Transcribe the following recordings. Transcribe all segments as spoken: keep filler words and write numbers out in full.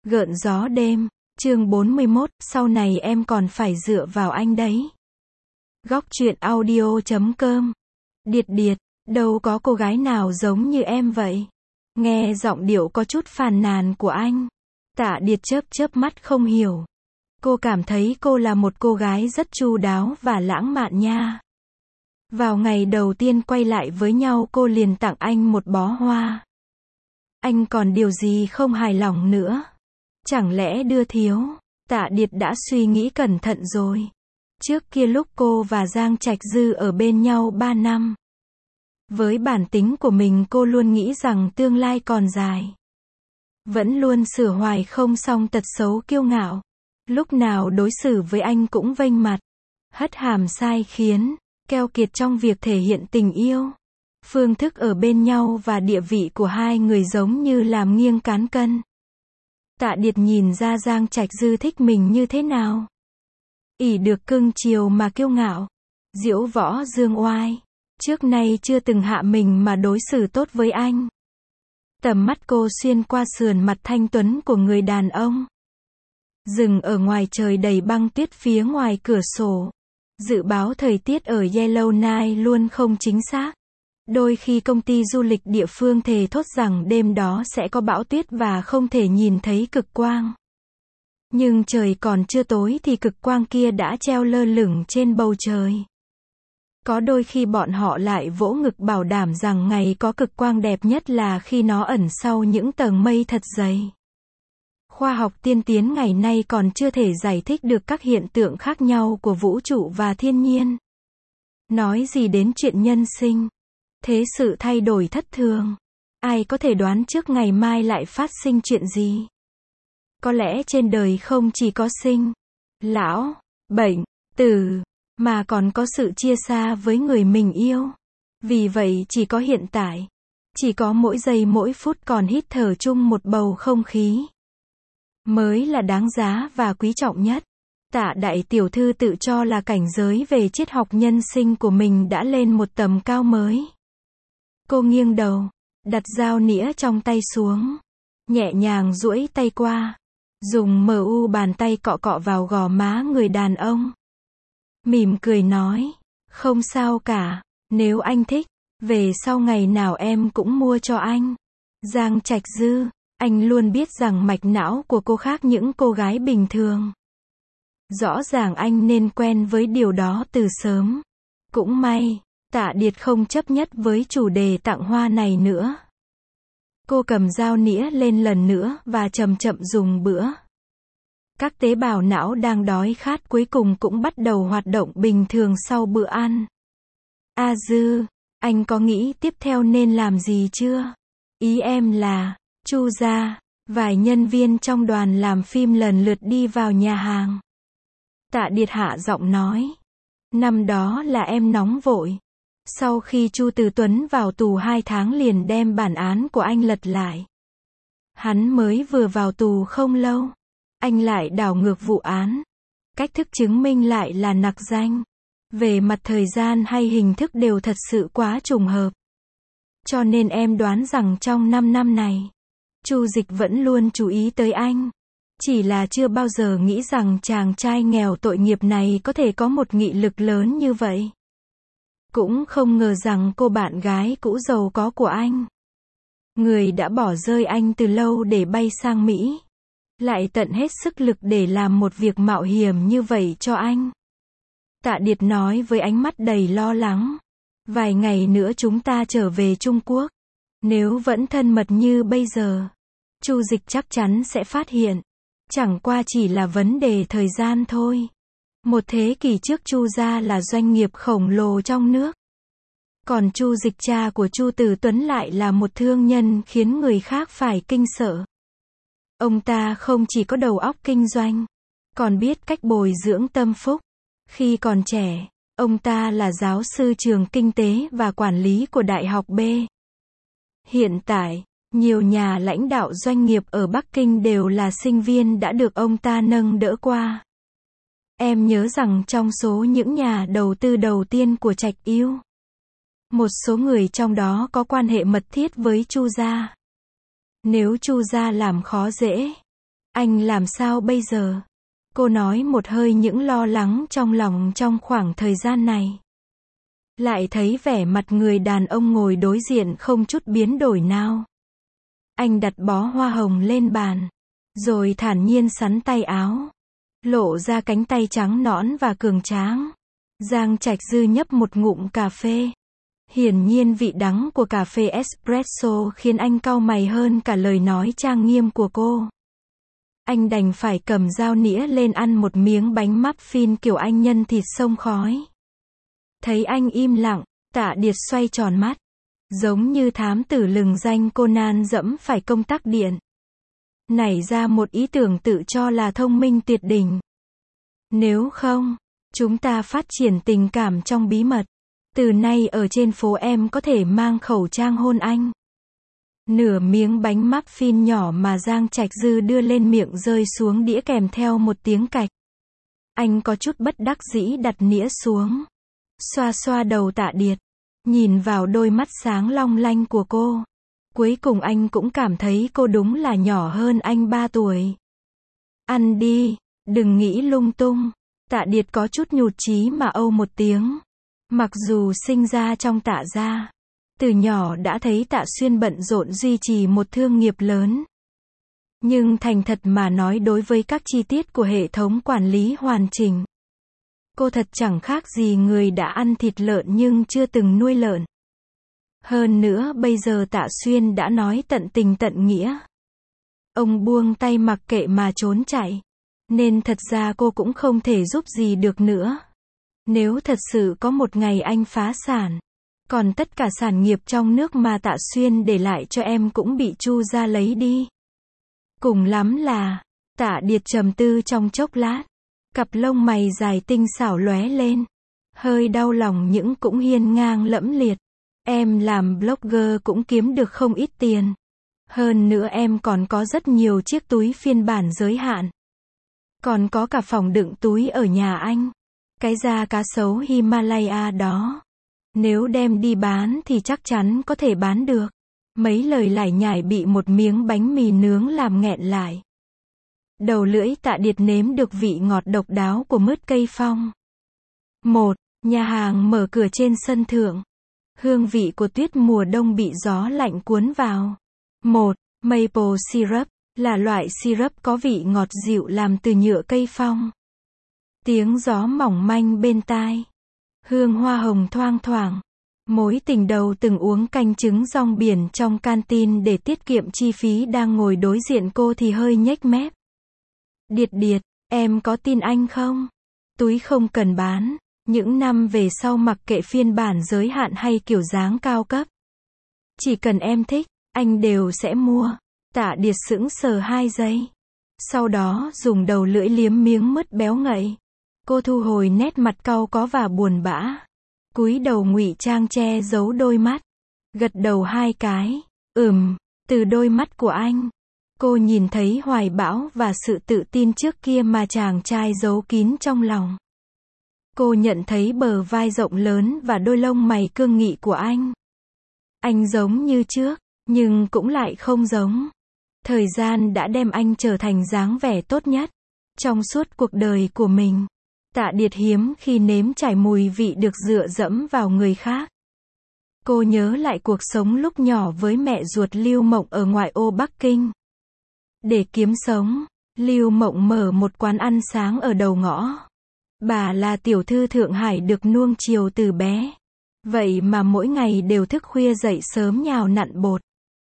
Gợn gió đêm, chương bốn mươi mốt, sau này em còn phải dựa vào anh đấy. Góc truyện audio chấm com. Điệt điệt, đâu có cô gái nào giống như em vậy. Nghe giọng điệu có chút phàn nàn của anh. Tạ Điệt chớp chớp mắt không hiểu. Cô cảm thấy cô là một cô gái rất chu đáo và lãng mạn nha. Vào ngày đầu tiên quay lại với nhau cô liền tặng anh một bó hoa. Anh còn điều gì không hài lòng nữa? Chẳng lẽ đưa thiếu? Tạ Điệt đã suy nghĩ cẩn thận rồi. Trước kia lúc cô và Giang Trạch Dư ở bên nhau ba năm. Với bản tính của mình cô luôn nghĩ rằng tương lai còn dài. Vẫn luôn sửa hoài không xong tật xấu kiêu ngạo. Lúc nào đối xử với anh cũng vênh mặt. Hất hàm sai khiến, keo kiệt trong việc thể hiện tình yêu. Phương thức ở bên nhau và địa vị của hai người giống như làm nghiêng cán cân. Tạ Điệt nhìn ra Giang Trạch Dư thích mình như thế nào. Ỷ được cưng chiều mà kiêu ngạo. Diễu võ dương oai. Trước nay chưa từng hạ mình mà đối xử tốt với anh. Tầm mắt cô xuyên qua sườn mặt thanh tuấn của người đàn ông. Dừng ở ngoài trời đầy băng tuyết phía ngoài cửa sổ. Dự báo thời tiết ở Yellowknife luôn không chính xác. Đôi khi công ty du lịch địa phương thề thốt rằng đêm đó sẽ có bão tuyết và không thể nhìn thấy cực quang. Nhưng trời còn chưa tối thì cực quang kia đã treo lơ lửng trên bầu trời. Có đôi khi bọn họ lại vỗ ngực bảo đảm rằng ngày có cực quang đẹp nhất là khi nó ẩn sau những tầng mây thật dày. Khoa học tiên tiến ngày nay còn chưa thể giải thích được các hiện tượng khác nhau của vũ trụ và thiên nhiên. Nói gì đến chuyện nhân sinh. Thế sự thay đổi thất thường. Ai có thể đoán trước ngày mai lại phát sinh chuyện gì? Có lẽ trên đời không chỉ có sinh, lão, bệnh, tử, mà còn có sự chia xa với người mình yêu. Vì vậy chỉ có hiện tại. Chỉ có mỗi giây mỗi phút còn hít thở chung một bầu không khí. Mới là đáng giá và quý trọng nhất. Tạ đại tiểu thư tự cho là cảnh giới về triết học nhân sinh của mình đã lên một tầm cao mới. Cô nghiêng đầu, đặt dao nĩa trong tay xuống. Nhẹ nhàng duỗi tay qua. Dùng mờ u bàn tay cọ cọ vào gò má người đàn ông. Mỉm cười nói, không sao cả, nếu anh thích, về sau ngày nào em cũng mua cho anh. Giang Trạch Dư, anh luôn biết rằng mạch não của cô khác những cô gái bình thường. Rõ ràng anh nên quen với điều đó từ sớm. Cũng may, Tạ Điệt không chấp nhất với chủ đề tặng hoa này nữa. Cô cầm dao nĩa lên lần nữa và chậm chậm dùng bữa. Các tế bào não đang đói khát cuối cùng cũng bắt đầu hoạt động bình thường sau bữa ăn. A Dư, anh có nghĩ tiếp theo nên làm gì chưa? Ý em là, Chu gia, vài nhân viên trong đoàn làm phim lần lượt đi vào nhà hàng. Tạ Điệt hạ giọng nói. Năm đó là em nóng vội. Sau khi Chu Từ Tuấn vào tù hai tháng liền đem bản án của anh lật lại. Hắn mới vừa vào tù không lâu. Anh lại đảo ngược vụ án. Cách thức chứng minh lại là nặc danh. Về mặt thời gian hay hình thức đều thật sự quá trùng hợp. Cho nên em đoán rằng trong năm năm này, Chu Dịch vẫn luôn chú ý tới anh. Chỉ là chưa bao giờ nghĩ rằng chàng trai nghèo tội nghiệp này có thể có một nghị lực lớn như vậy. Cũng không ngờ rằng cô bạn gái cũ giàu có của anh, người đã bỏ rơi anh từ lâu để bay sang Mỹ, lại tận hết sức lực để làm một việc mạo hiểm như vậy cho anh. Tạ Điệt nói với ánh mắt đầy lo lắng. Vài ngày nữa chúng ta trở về Trung Quốc. Nếu vẫn thân mật như bây giờ, Chu Dịch chắc chắn sẽ phát hiện. Chẳng qua chỉ là vấn đề thời gian thôi. Một thế kỷ trước Chu gia là doanh nghiệp khổng lồ trong nước. Còn Chu Dịch cha của Chu Từ Tuấn lại là một thương nhân khiến người khác phải kinh sợ. Ông ta không chỉ có đầu óc kinh doanh, còn biết cách bồi dưỡng tâm phúc. Khi còn trẻ, ông ta là giáo sư trường kinh tế và quản lý của Đại học B. Hiện tại, nhiều nhà lãnh đạo doanh nghiệp ở Bắc Kinh đều là sinh viên đã được ông ta nâng đỡ qua. Em nhớ rằng trong số những nhà đầu tư đầu tiên của Trạch Yêu, một số người trong đó có quan hệ mật thiết với Chu gia. Nếu Chu gia làm khó dễ, Anh làm sao bây giờ? Cô nói một hơi những lo lắng trong lòng trong khoảng thời gian này. Lại thấy vẻ mặt người đàn ông ngồi đối diện không chút biến đổi nào. Anh đặt bó hoa hồng lên bàn, rồi thản nhiên xắn tay áo, lộ ra cánh tay trắng nõn và cường tráng. Giang Trạch Dư nhấp một ngụm cà phê. Hiển nhiên vị đắng của cà phê espresso khiến anh cau mày hơn cả lời nói trang nghiêm của cô. Anh đành phải cầm dao nĩa lên ăn một miếng bánh muffin kiểu anh nhân thịt xông khói. Thấy anh im lặng, Tạ Điệt xoay tròn mắt, giống như thám tử lừng danh Conan dẫm phải công tắc điện. Nảy ra một ý tưởng tự cho là thông minh tuyệt đỉnh. Nếu không, chúng ta phát triển tình cảm trong bí mật. Từ nay ở trên phố em có thể mang khẩu trang hôn anh. Nửa miếng bánh muffin nhỏ mà Giang Trạch Dư đưa lên miệng rơi xuống đĩa kèm theo một tiếng cạch. Anh có chút bất đắc dĩ đặt nĩa xuống. Xoa xoa đầu Tạ Điệt. Nhìn vào đôi mắt sáng long lanh của cô. Cuối cùng anh cũng cảm thấy cô đúng là nhỏ hơn anh ba tuổi. Ăn đi, đừng nghĩ lung tung. Tạ Điệt có chút nhụt chí mà âu một tiếng. Mặc dù sinh ra trong Tạ gia, từ nhỏ đã thấy Tạ Xuyên bận rộn duy trì một thương nghiệp lớn. Nhưng thành thật mà nói đối với các chi tiết của hệ thống quản lý hoàn chỉnh, cô thật chẳng khác gì người đã ăn thịt lợn nhưng chưa từng nuôi lợn. Hơn nữa bây giờ Tạ Xuyên đã nói tận tình tận nghĩa. Ông buông tay mặc kệ mà trốn chạy. Nên thật ra cô cũng không thể giúp gì được nữa. Nếu thật sự có một ngày anh phá sản, còn tất cả sản nghiệp trong nước mà Tạ Xuyên để lại cho em cũng bị Chu gia lấy đi. Cùng lắm là, Tạ Điệt trầm tư trong chốc lát, cặp lông mày dài tinh xảo lóe lên, hơi đau lòng những cũng hiên ngang lẫm liệt. Em làm blogger cũng kiếm được không ít tiền. Hơn nữa em còn có rất nhiều chiếc túi phiên bản giới hạn. Còn có cả phòng đựng túi ở nhà anh. Cái da cá sấu Himalaya đó, nếu đem đi bán thì chắc chắn có thể bán được. Mấy lời lải nhải bị một miếng bánh mì nướng làm nghẹn lại. Đầu lưỡi Tạ Điệt nếm được vị ngọt độc đáo của mứt cây phong. Một, nhà hàng mở cửa trên sân thượng. Hương vị của tuyết mùa đông bị gió lạnh cuốn vào. Một, maple syrup, là loại syrup có vị ngọt dịu làm từ nhựa cây phong. Tiếng gió mỏng manh bên tai. Hương hoa hồng thoang thoảng. Mối tình đầu từng uống canh trứng rong biển trong canteen để tiết kiệm chi phí đang ngồi đối diện cô thì hơi nhếch mép. Điệt Điệt, em có tin anh không? Túi không cần bán. Những năm về sau mặc kệ phiên bản giới hạn hay kiểu dáng cao cấp. Chỉ cần em thích, anh đều sẽ mua. Tạ Điệt sững sờ hai giây. Sau đó dùng đầu lưỡi liếm miếng mứt béo ngậy. Cô thu hồi nét mặt cau có và buồn bã. Cúi đầu ngụy trang che giấu đôi mắt. Gật đầu hai cái. Ừm, từ đôi mắt của anh. Cô nhìn thấy hoài bão và sự tự tin trước kia mà chàng trai giấu kín trong lòng. Cô nhận thấy bờ vai rộng lớn và đôi lông mày cương nghị của anh. Anh giống như trước, nhưng cũng lại không giống. Thời gian đã đem anh trở thành dáng vẻ tốt nhất trong suốt cuộc đời của mình. Tạ Điệt hiếm khi nếm trải mùi vị được dựa dẫm vào người khác. Cô nhớ lại cuộc sống lúc nhỏ với mẹ ruột Lưu Mộng ở ngoại ô Bắc Kinh. Để kiếm sống, Lưu Mộng mở một quán ăn sáng ở đầu ngõ. Bà là tiểu thư Thượng Hải được nuông chiều từ bé. Vậy mà mỗi ngày đều thức khuya dậy sớm nhào nặn bột.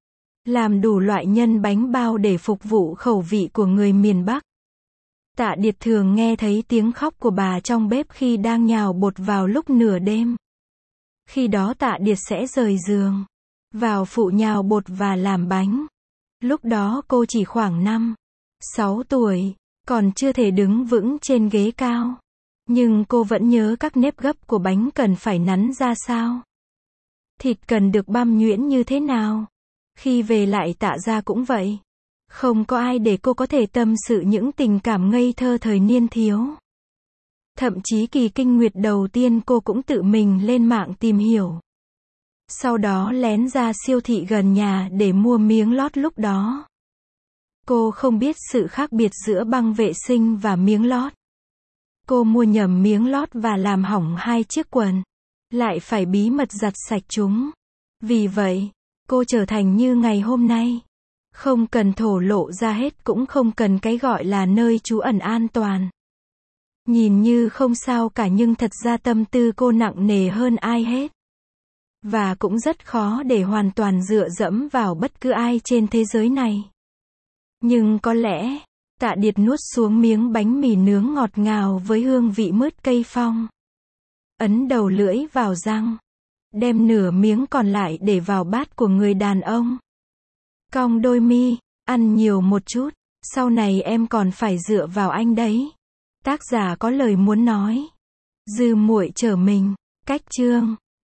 Làm đủ loại nhân bánh bao để phục vụ khẩu vị của người miền Bắc. Tạ Điệt thường nghe thấy tiếng khóc của bà trong bếp khi đang nhào bột vào lúc nửa đêm. Khi đó Tạ Điệt sẽ rời giường, vào phụ nhào bột và làm bánh. Lúc đó cô chỉ khoảng năm, sáu tuổi, còn chưa thể đứng vững trên ghế cao. Nhưng cô vẫn nhớ các nếp gấp của bánh cần phải nắn ra sao. Thịt cần được băm nhuyễn như thế nào. Khi về lại Tạ gia cũng vậy. Không có ai để cô có thể tâm sự những tình cảm ngây thơ thời niên thiếu. Thậm chí kỳ kinh nguyệt đầu tiên cô cũng tự mình lên mạng tìm hiểu. Sau đó lén ra siêu thị gần nhà để mua miếng lót lúc đó. Cô không biết sự khác biệt giữa băng vệ sinh và miếng lót. Cô mua nhầm miếng lót và làm hỏng hai chiếc quần. Lại phải bí mật giặt sạch chúng. Vì vậy, cô trở thành như ngày hôm nay. Không cần thổ lộ ra hết, cũng không cần cái gọi là nơi trú ẩn an toàn. Nhìn như không sao cả nhưng thật ra tâm tư cô nặng nề hơn ai hết. Và cũng rất khó để hoàn toàn dựa dẫm vào bất cứ ai trên thế giới này. Nhưng có lẽ, Tạ Điệt nuốt xuống miếng bánh mì nướng ngọt ngào với hương vị mướt cây phong. Ấn đầu lưỡi vào răng. Đem nửa miếng còn lại để vào bát của người đàn ông. Cong đôi mi, ăn nhiều một chút, sau này em còn phải dựa vào anh đấy. Tác giả có lời muốn nói. Dư muội trở mình. Cách chương